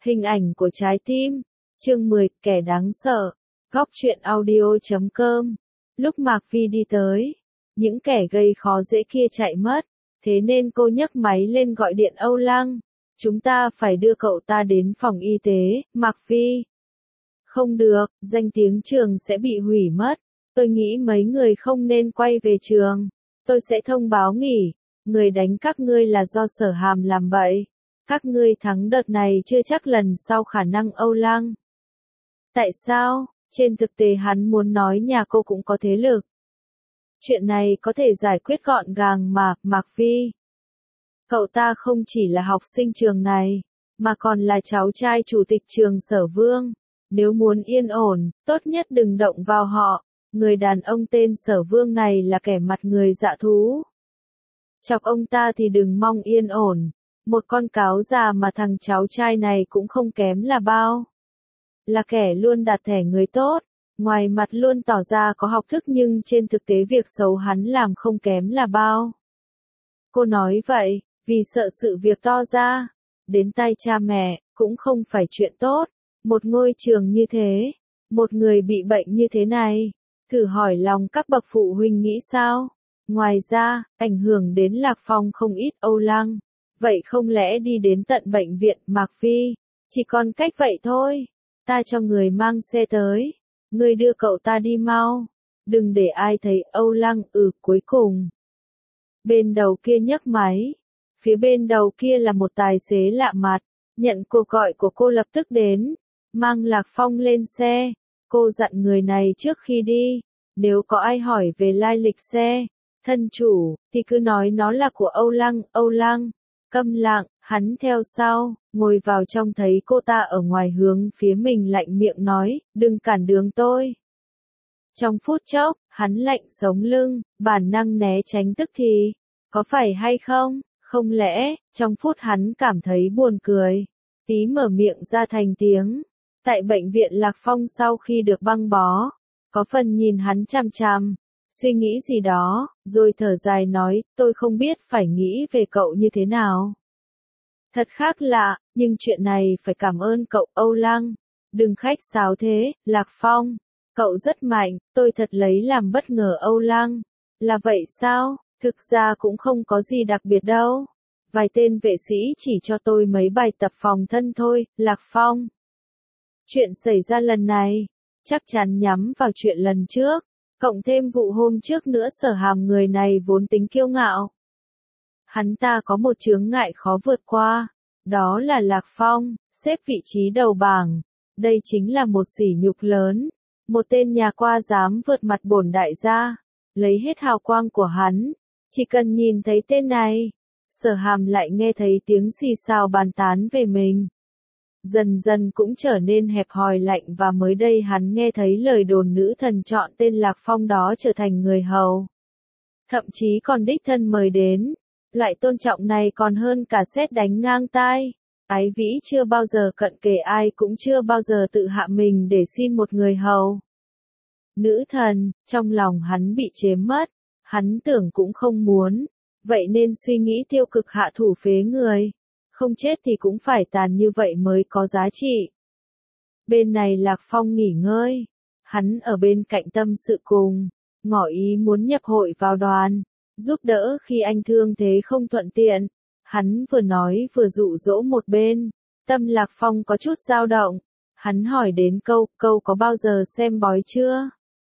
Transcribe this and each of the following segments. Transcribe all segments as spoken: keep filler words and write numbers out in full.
Hình ảnh của trái tim. Chương mười, kẻ đáng sợ. Góc truyện audio chấm com. Lúc Mạc Vi đi tới, những kẻ gây khó dễ kia chạy mất, thế nên cô nhấc máy lên gọi điện Âu Lăng. Chúng ta phải đưa cậu ta đến phòng y tế, Mạc Vi. Không được, danh tiếng trường sẽ bị hủy mất. Tôi nghĩ mấy người không nên quay về trường. Tôi sẽ thông báo nghỉ. Người đánh các ngươi là do Sở Hàm làm vậy. Các ngươi thắng đợt này chưa chắc lần sau khả năng. Âu Lăng. Tại sao? Trên thực tế hắn muốn nói nhà cô cũng có thế lực. Chuyện này có thể giải quyết gọn gàng mà, Mạc Vi. Cậu ta không chỉ là học sinh trường này, mà còn là cháu trai chủ tịch trường Sở Vương. Nếu muốn yên ổn, tốt nhất đừng động vào họ. Người đàn ông tên Sở Vương này là kẻ mặt người dạ thú. Chọc ông ta thì đừng mong yên ổn. Một con cáo già mà thằng cháu trai này cũng không kém là bao. Là kẻ luôn đặt thẻ người tốt, ngoài mặt luôn tỏ ra có học thức nhưng trên thực tế việc xấu hắn làm không kém là bao. Cô nói vậy, vì sợ sự việc to ra, đến tay cha mẹ, cũng không phải chuyện tốt. Một ngôi trường như thế, một người bị bệnh như thế này, thử hỏi lòng các bậc phụ huynh nghĩ sao? Ngoài ra, ảnh hưởng đến Lạc Phong không ít. Âu Lăng. Vậy không lẽ đi đến tận bệnh viện? Mạc Vi, chỉ còn cách vậy thôi. Ta cho người mang xe tới. Người đưa cậu ta đi mau. Đừng để ai thấy. Âu Lăng. Ừ, cuối cùng. Bên đầu kia nhấc máy. Phía bên đầu kia là một tài xế lạ mặt. Nhận cuộc gọi của cô lập tức đến. Mang Lạc Phong lên xe. Cô dặn người này trước khi đi. Nếu có ai hỏi về lai lịch xe, thân chủ, thì cứ nói nó là của Âu Lăng. Âu Lăng. Câm lặng, hắn theo sau, ngồi vào trong thấy cô ta ở ngoài hướng phía mình lạnh miệng nói, đừng cản đường tôi. Trong phút chốc, hắn lạnh sống lưng, bản năng né tránh tức thì, có phải hay không? Không lẽ, trong phút hắn cảm thấy buồn cười, tí mở miệng ra thành tiếng. Tại bệnh viện Lạc Phong sau khi được băng bó, có phần nhìn hắn chằm chằm, suy nghĩ gì đó, rồi thở dài nói, tôi không biết phải nghĩ về cậu như thế nào. Thật khác lạ, nhưng chuyện này phải cảm ơn cậu. Âu Lăng. Đừng khách sáo thế, Lạc Phong. Cậu rất mạnh, tôi thật lấy làm bất ngờ. Âu Lăng. Là vậy sao? Thực ra cũng không có gì đặc biệt đâu. Vài tên vệ sĩ chỉ cho tôi mấy bài tập phòng thân thôi. Lạc Phong. Chuyện xảy ra lần này, chắc chắn nhắm vào chuyện lần trước. Cộng thêm vụ hôm trước nữa. Sở Hàm người này vốn tính kiêu ngạo. Hắn ta có một chướng ngại khó vượt qua. Đó là Lạc Phong, xếp vị trí đầu bảng. Đây chính là một sỉ nhục lớn. Một tên nhà qua dám vượt mặt bổn đại gia. Lấy hết hào quang của hắn. Chỉ cần nhìn thấy tên này. Sở Hàm lại nghe thấy tiếng xì xào bàn tán về mình. Dần dần cũng trở nên hẹp hòi lạnh và mới đây hắn nghe thấy lời đồn nữ thần chọn tên Lạc Phong đó trở thành người hầu. Thậm chí còn đích thân mời đến. Loại tôn trọng này còn hơn cả sét đánh ngang tai. Ái Vĩ chưa bao giờ cận kề ai cũng chưa bao giờ tự hạ mình để xin một người hầu. Nữ thần, trong lòng hắn bị chiếm mất. Hắn tưởng cũng không muốn. Vậy nên suy nghĩ tiêu cực hạ thủ phế người. Không chết thì cũng phải tàn như vậy mới có giá trị. Bên này Lạc Phong nghỉ ngơi. Hắn ở bên cạnh tâm sự cùng. Ngỏ ý muốn nhập hội vào đoàn. Giúp đỡ khi anh thương thế không thuận tiện. Hắn vừa nói vừa dụ dỗ một bên. Tâm Lạc Phong có chút dao động. Hắn hỏi đến câu, câu có bao giờ xem bói chưa?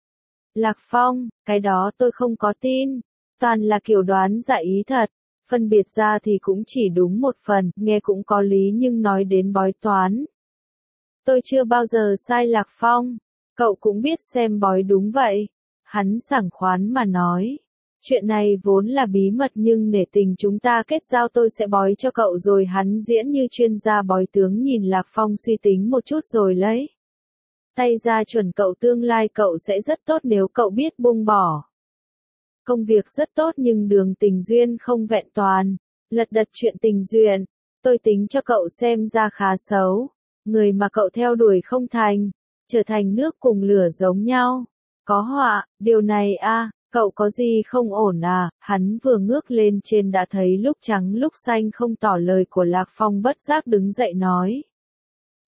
Lạc Phong, cái đó tôi không có tin. Toàn là kiểu đoán dạ ý thật. Phân biệt ra thì cũng chỉ đúng một phần, nghe cũng có lý nhưng nói đến bói toán. Tôi chưa bao giờ sai. Lạc Phong. Cậu cũng biết xem bói đúng vậy. Hắn sảng khoán mà nói. Chuyện này vốn là bí mật nhưng nể tình chúng ta kết giao tôi sẽ bói cho cậu rồi. Hắn diễn như chuyên gia bói tướng nhìn Lạc Phong suy tính một chút rồi lấy tay ra chuẩn cậu tương lai cậu sẽ rất tốt nếu cậu biết buông bỏ. Công việc rất tốt nhưng đường tình duyên không vẹn toàn. Lật đật chuyện tình duyên. Tôi tính cho cậu xem ra khá xấu. Người mà cậu theo đuổi không thành. Trở thành nước cùng lửa giống nhau. Có họa, điều này a cậu có gì không ổn à? Hắn vừa ngước lên trên đã thấy lúc trắng lúc xanh không tỏ lời của Lạc Phong bất giác đứng dậy nói.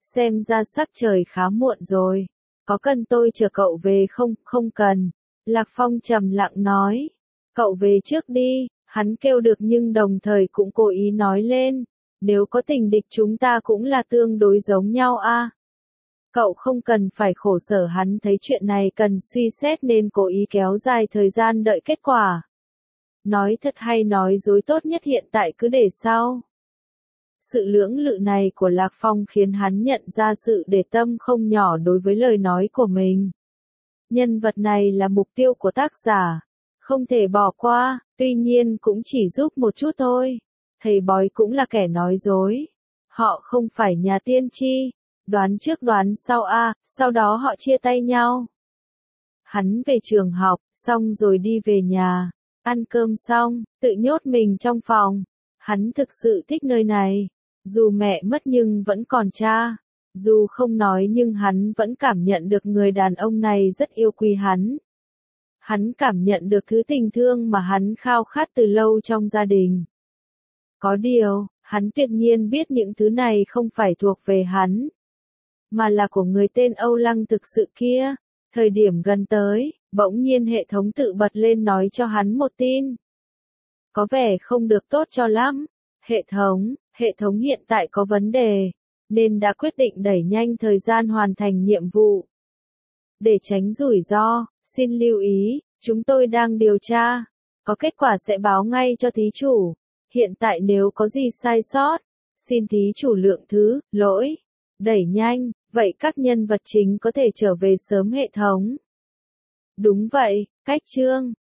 xem ra sắc trời khá muộn rồi. Có cần tôi chở cậu về không? Không cần. Lạc Phong trầm lặng nói. Cậu về trước đi, hắn kêu được nhưng đồng thời cũng cố ý nói lên. Nếu có tình địch chúng ta cũng là tương đối giống nhau a. Cậu không cần phải khổ sở, hắn thấy chuyện này cần suy xét nên cố ý kéo dài thời gian đợi kết quả. Nói thật hay nói dối tốt nhất hiện tại cứ để sau. Sự lưỡng lự này của Lạc Phong khiến hắn nhận ra sự để tâm không nhỏ đối với lời nói của mình. Nhân vật này là mục tiêu của tác giả, không thể bỏ qua, tuy nhiên cũng chỉ giúp một chút thôi. Thầy bói cũng là kẻ nói dối. Họ không phải nhà tiên tri, đoán trước đoán sau a, à, sau đó họ chia tay nhau. Hắn về trường học, xong rồi đi về nhà, ăn cơm xong, tự nhốt mình trong phòng. Hắn thực sự thích nơi này, dù mẹ mất nhưng vẫn còn cha. Dù không nói nhưng hắn vẫn cảm nhận được người đàn ông này rất yêu quý hắn. Hắn cảm nhận được thứ tình thương mà hắn khao khát từ lâu trong gia đình. Có điều, hắn tuyệt nhiên biết những thứ này không phải thuộc về hắn, mà là của người tên Âu Lăng thực sự kia. Thời điểm gần tới, bỗng nhiên hệ thống tự bật lên nói cho hắn một tin. Có vẻ không được tốt cho lắm. Hệ thống, hệ thống hiện tại có vấn đề, nên đã quyết định đẩy nhanh thời gian hoàn thành nhiệm vụ. Để tránh rủi ro, xin lưu ý, chúng tôi đang điều tra. Có kết quả sẽ báo ngay cho thí chủ. Hiện tại nếu có gì sai sót, xin thí chủ lượng thứ, lỗi. Đẩy nhanh, vậy các nhân vật chính có thể trở về sớm hệ thống. Đúng vậy, cách chương.